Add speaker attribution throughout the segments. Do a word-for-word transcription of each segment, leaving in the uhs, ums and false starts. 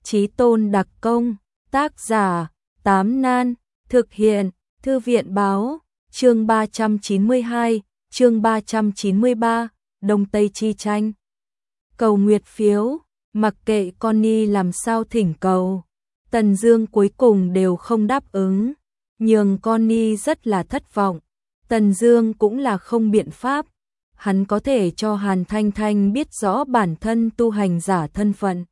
Speaker 1: Chí Tôn đặc công, tác giả, Tám Nan, thực hiện, Thư viện báo, chương ba trăm chín mươi hai, chương ba trăm chín mươi ba, Đông Tây chi tranh. Cầu nguyệt phiếu, mặc kệ Connie làm sao thỉnh cầu, Tần Dương cuối cùng đều không đáp ứng, nhường Connie rất là thất vọng. Tần Dương cũng là không biện pháp, hắn có thể cho Hàn Thanh Thanh biết rõ bản thân tu hành giả thân phận.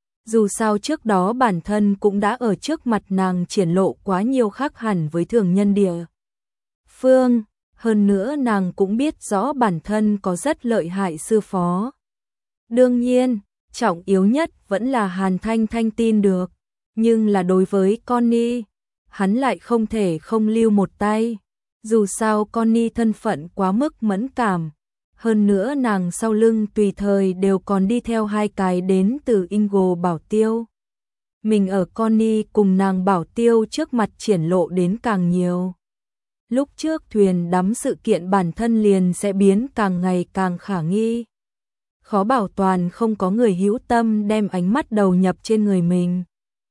Speaker 1: Dù sao trước đó bản thân cũng đã ở trước mặt nàng triển lộ quá nhiều khác hẳn với thường nhân địa phương, hơn nữa nàng cũng biết rõ bản thân có rất lợi hại sư phó. Đương nhiên, trọng yếu nhất vẫn là Hàn Thanh Thanh tin được, nhưng là đối với Connie, hắn lại không thể không lưu một tay. Dù sao Connie thân phận quá mức mẫn cảm, hơn nữa nàng sau lưng tùy thời đều còn đi theo hai cái đến từ Ingo bảo tiêu. Mình ở Connie cùng nàng bảo tiêu trước mặt triển lộ đến càng nhiều. Lúc trước thuyền đắm sự kiện bản thân liền sẽ biến càng ngày càng khả nghi. Khó bảo toàn không có người hữu tâm đem ánh mắt đầu nhập trên người mình.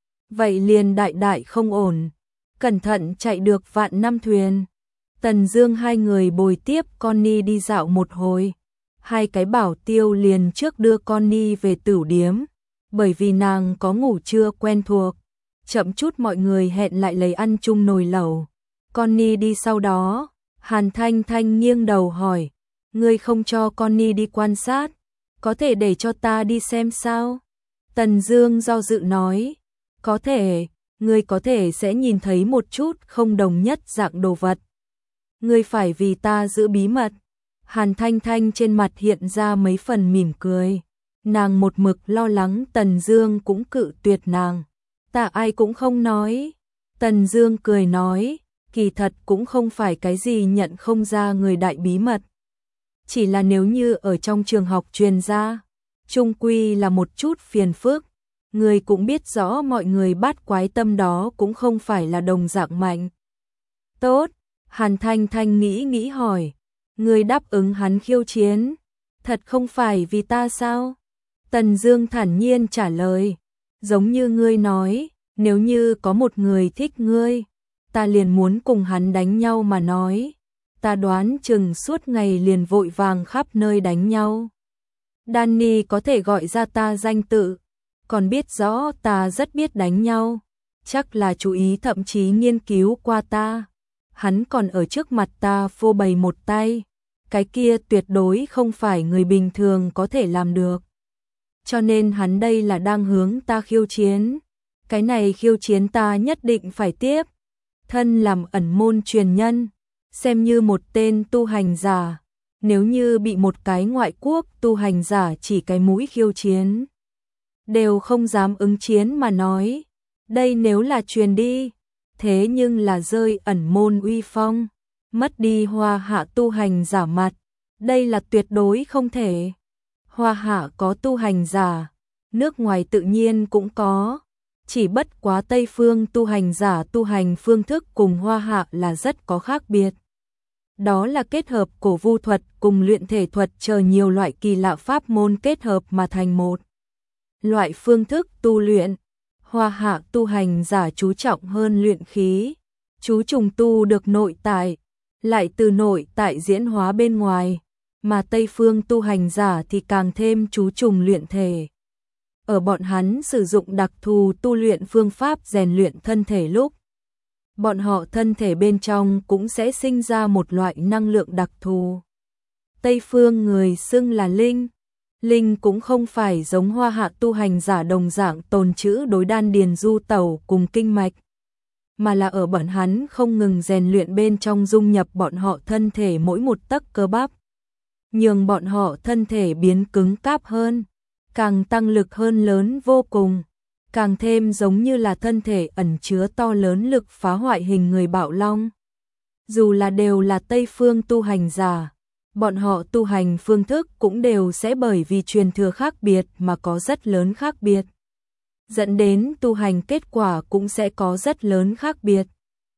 Speaker 1: Vậy liền đại đại không ổn, cẩn thận chạy được vạn năm thuyền. Tần Dương hai người bồi tiếp Connie đi dạo một hồi, hai cái bảo tiêu liền trước đưa Connie về tửu điếm, bởi vì nàng có ngủ trưa quen thuộc, chậm chút mọi người hẹn lại lấy ăn chung nồi lẩu. Connie đi sau đó, Hàn Thanh Thanh nghiêng đầu hỏi, ngươi không cho Connie đi quan sát, có thể để cho ta đi xem sao? Tần Dương do dự nói, có thể, ngươi có thể sẽ nhìn thấy một chút không đồng nhất dạng đồ vật. Ngươi phải vì ta giữ bí mật. Hàn Thanh Thanh trên mặt hiện ra mấy phần mỉm cười. Nàng một mực lo lắng Tần Dương cũng cự tuyệt nàng. Ta ai cũng không nói. Tần Dương cười nói, kỳ thật cũng không phải cái gì nhận không ra người đại bí mật. Chỉ là nếu như ở trong trường học truyền ra, chung quy là một chút phiền phức. Người cũng biết rõ mọi người bát quái tâm đó cũng không phải là đồng dạng mạnh. Tốt. Hàn Thanh Thanh nghĩ nghĩ hỏi, ngươi đáp ứng hắn khiêu chiến, thật không phải vì ta sao? Tần Dương thản nhiên trả lời, giống như ngươi nói, nếu như có một người thích ngươi, ta liền muốn cùng hắn đánh nhau mà nói, ta đoán chừng suốt ngày liền vội vàng khắp nơi đánh nhau. Danny có thể gọi ra ta danh tự, còn biết rõ ta rất biết đánh nhau, chắc là chú ý thậm chí nghiên cứu qua ta. Hắn còn ở trước mặt ta phô bày một tay, cái kia tuyệt đối không phải người bình thường có thể làm được. Cho nên hắn đây là đang hướng ta khiêu chiến, cái này khiêu chiến ta nhất định phải tiếp. Thân làm ẩn môn truyền nhân, xem như một tên tu hành giả, nếu như bị một cái ngoại quốc tu hành giả chỉ cái mũi khiêu chiến, đều không dám ứng chiến mà nói, đây nếu là truyền đi, thế nhưng là rơi ẩn môn uy phong, mất đi Hoa Hạ tu hành giả mặt, đây là tuyệt đối không thể. Hoa Hạ có tu hành giả, nước ngoài tự nhiên cũng có, chỉ bất quá Tây phương tu hành giả tu hành phương thức cùng Hoa Hạ là rất có khác biệt. Đó là kết hợp cổ vu thuật cùng luyện thể thuật chờ nhiều loại kỳ lạ pháp môn kết hợp mà thành một loại phương thức tu luyện. Hoa Hạ tu hành giả chú trọng hơn luyện khí, chú trùng tu được nội tại, lại từ nội tại diễn hóa bên ngoài, mà Tây phương tu hành giả thì càng thêm chú trùng luyện thể. Ở bọn hắn sử dụng đặc thù tu luyện phương pháp rèn luyện thân thể lúc, bọn họ thân thể bên trong cũng sẽ sinh ra một loại năng lượng đặc thù. Tây phương người xưng là linh. Linh cũng không phải giống Hoa Hạ tu hành giả đồng dạng tồn trữ đối đan điền du tẩu cùng kinh mạch, mà là ở bọn hắn không ngừng rèn luyện bên trong dung nhập bọn họ thân thể mỗi một tấc cơ bắp, nhường bọn họ thân thể biến cứng cáp hơn, càng tăng lực hơn lớn vô cùng, càng thêm giống như là thân thể ẩn chứa to lớn lực phá hoại hình người bạo long. Dù là đều là Tây phương tu hành giả, bọn họ tu hành phương thức cũng đều sẽ bởi vì truyền thừa khác biệt mà có rất lớn khác biệt, dẫn đến tu hành kết quả cũng sẽ có rất lớn khác biệt.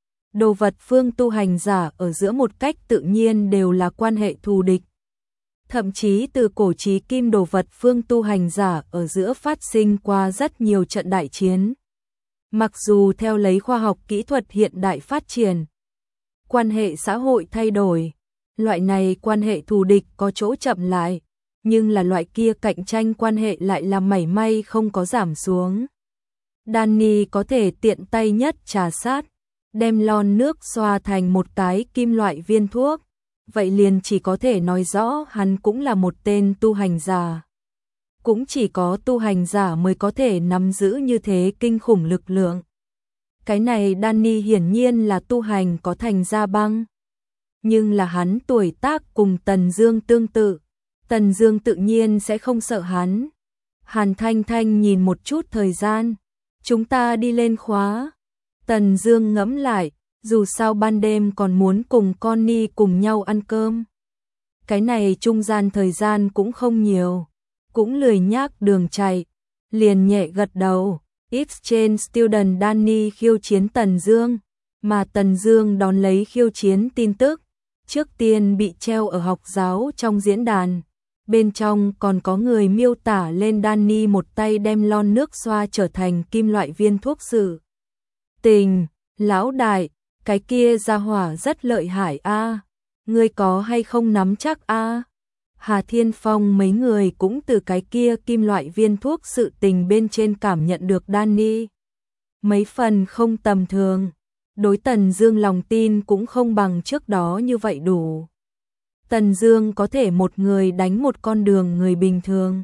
Speaker 1: Đồ vật phương tu hành giả ở giữa một cách tự nhiên đều là quan hệ thù địch. Thậm chí từ cổ chí kim đồ vật phương tu hành giả ở giữa phát sinh qua rất nhiều trận đại chiến. Mặc dù theo lấy khoa học kỹ thuật hiện đại phát triển, quan hệ xã hội thay đổi, loại này quan hệ thù địch có chỗ chậm lại, nhưng là loại kia cạnh tranh quan hệ lại là mảy may không có giảm xuống. Danny có thể tiện tay nhất trà sát, đem lon nước xoa thành một cái kim loại viên thuốc, vậy liền chỉ có thể nói rõ hắn cũng là một tên tu hành giả. Cũng chỉ có tu hành giả mới có thể nắm giữ như thế kinh khủng lực lượng. Cái này Danny hiển nhiên là tu hành có thành gia băng. Nhưng là hắn tuổi tác cùng Tần Dương tương tự, Tần Dương tự nhiên sẽ không sợ hắn. Hàn Thanh Thanh nhìn một chút thời gian, chúng ta đi lên khóa. Tần Dương ngẫm lại, dù sao ban đêm còn muốn cùng Connie cùng nhau ăn cơm. Cái này trung gian thời gian cũng không nhiều, cũng lười nhác đường chạy, liền nhẹ gật đầu. Exchange Student Danny khiêu chiến Tần Dương, mà Tần Dương đón lấy khiêu chiến tin tức, trước tiên bị treo ở học giáo trong diễn đàn. Bên trong còn có người miêu tả lên Danny một tay đem lon nước xoa trở thành kim loại viên thuốc sự tình. Lão đại, cái kia gia hỏa rất lợi hại a, ngươi có hay không nắm chắc a? Hà Thiên Phong mấy người cũng từ cái kia kim loại viên thuốc sự tình bên trên cảm nhận được Danny mấy phần không tầm thường, đối Tần Dương lòng tin cũng không bằng trước đó như vậy đủ. Tần Dương có thể một người đánh một con đường người bình thường.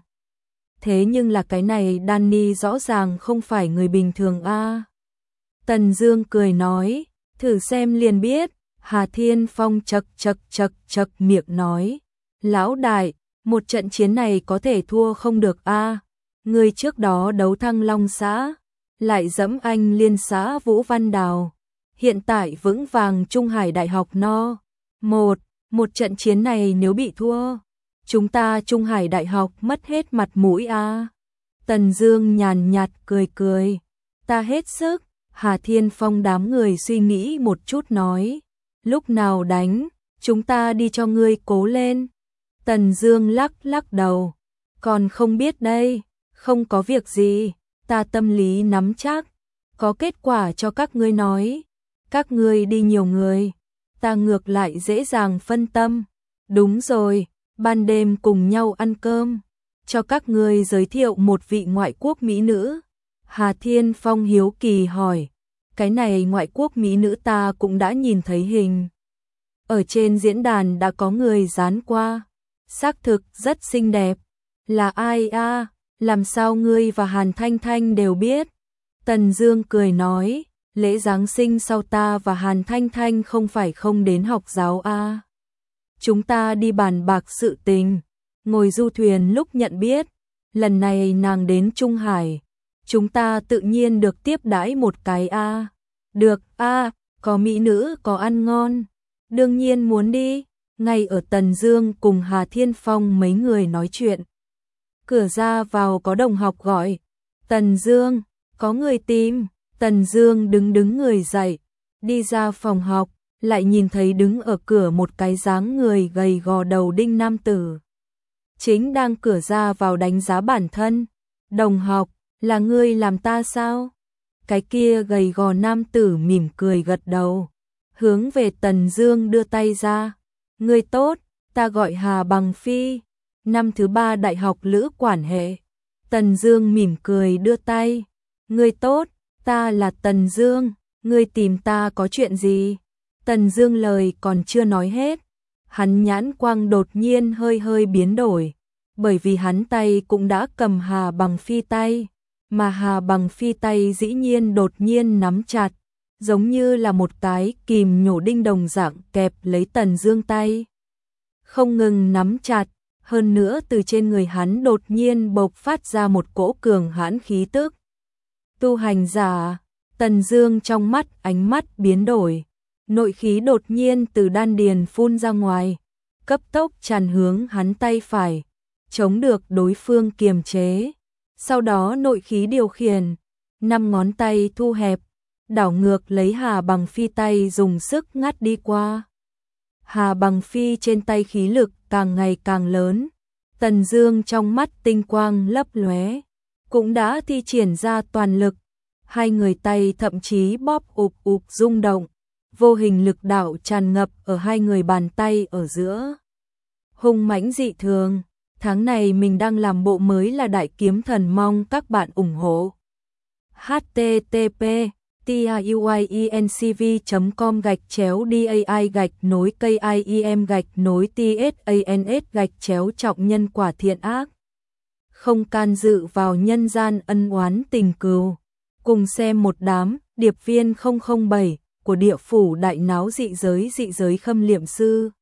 Speaker 1: Thế nhưng là cái này Danny rõ ràng không phải người bình thường a. Tần Dương cười nói, thử xem liền biết. Hà Thiên Phong chậc chậc chậc chậc miệng nói, lão đại, một trận chiến này có thể thua không được a. Người trước đó đấu Thăng Long xã, lại dẫm anh liên xã Vũ Văn Đào, hiện tại vững vàng Trung Hải Đại học no. Một, một trận chiến này nếu bị thua, chúng ta Trung Hải Đại học mất hết mặt mũi a. Tần Dương nhàn nhạt cười cười, ta hết sức. Hà Thiên Phong đám người suy nghĩ một chút nói, lúc nào đánh, chúng ta đi cho ngươi cố lên. Tần Dương lắc lắc đầu, còn không biết đây, không có việc gì, ta tâm lý nắm chắc, có kết quả cho các ngươi nói. Các ngươi đi nhiều người, ta ngược lại dễ dàng phân tâm. Đúng rồi, ban đêm cùng nhau ăn cơm, cho các ngươi giới thiệu một vị ngoại quốc mỹ nữ. Hà Thiên Phong hiếu kỳ hỏi, cái này ngoại quốc mỹ nữ ta cũng đã nhìn thấy hình. Ở trên diễn đàn đã có người dán qua, xác thực rất xinh đẹp. Là ai a? Làm sao ngươi và Hàn Thanh Thanh đều biết? Tần Dương cười nói, lễ Giáng sinh sau ta và Hàn Thanh Thanh không phải không đến học giáo a. Chúng ta đi bàn bạc sự tình, ngồi du thuyền lúc nhận biết, lần này nàng đến Trung Hải, chúng ta tự nhiên được tiếp đãi một cái a. Được a, có mỹ nữ có ăn ngon, đương nhiên muốn đi. Ngay ở Tần Dương cùng Hà Thiên Phong mấy người nói chuyện, cửa ra vào có đồng học gọi, Tần Dương, có người tìm. Tần Dương đứng đứng người dậy, đi ra phòng học, lại nhìn thấy đứng ở cửa một cái dáng người gầy gò đầu đinh nam tử, chính đang cửa ra vào đánh giá bản thân. Đồng học, là ngươi làm ta sao? Cái kia gầy gò nam tử mỉm cười gật đầu, hướng về Tần Dương đưa tay ra. Ngươi tốt, ta gọi Hà Bằng Phi, năm thứ ba đại học lữ quản hệ. Tần Dương mỉm cười đưa tay. Ngươi tốt, ta là Tần Dương, ngươi tìm ta có chuyện gì? Tần Dương lời còn chưa nói hết, hắn nhãn quang đột nhiên hơi hơi biến đổi, bởi vì hắn tay cũng đã cầm Hà Bằng Phi tay, mà Hà Bằng Phi tay dĩ nhiên đột nhiên nắm chặt, giống như là một cái kìm nhổ đinh đồng dạng kẹp lấy Tần Dương tay. Không ngừng nắm chặt, hơn nữa từ trên người hắn đột nhiên bộc phát ra một cỗ cường hãn khí tức. Tu hành giả. Tần Dương trong mắt ánh mắt biến đổi, nội khí đột nhiên từ đan điền phun ra ngoài, cấp tốc tràn hướng hắn tay phải, chống được đối phương kiềm chế. Sau đó nội khí điều khiển, năm ngón tay thu hẹp, đảo ngược lấy Hà Bằng Phi tay dùng sức ngắt đi qua. Hà Bằng Phi trên tay khí lực càng ngày càng lớn. Tần Dương trong mắt tinh quang lấp lóe, cũng đã thi triển ra toàn lực, hai người tay thậm chí bóp ụp ụp rung động, vô hình lực đạo tràn ngập ở hai người bàn tay ở giữa. Hung mãnh dị thường, tháng này mình đang làm bộ mới là Đại Kiếm Thần, mong các bạn ủng hộ. h t t p tiuyencv chấm com gạch chéo dai gạch nối kim gạch nối tsans gạch chéo trọng nhân quả thiện ác. Không can dự vào nhân gian ân oán tình cừu. Cùng xem một đám điệp viên không không bảy của địa phủ đại náo dị giới dị giới Khâm Liệm Sư.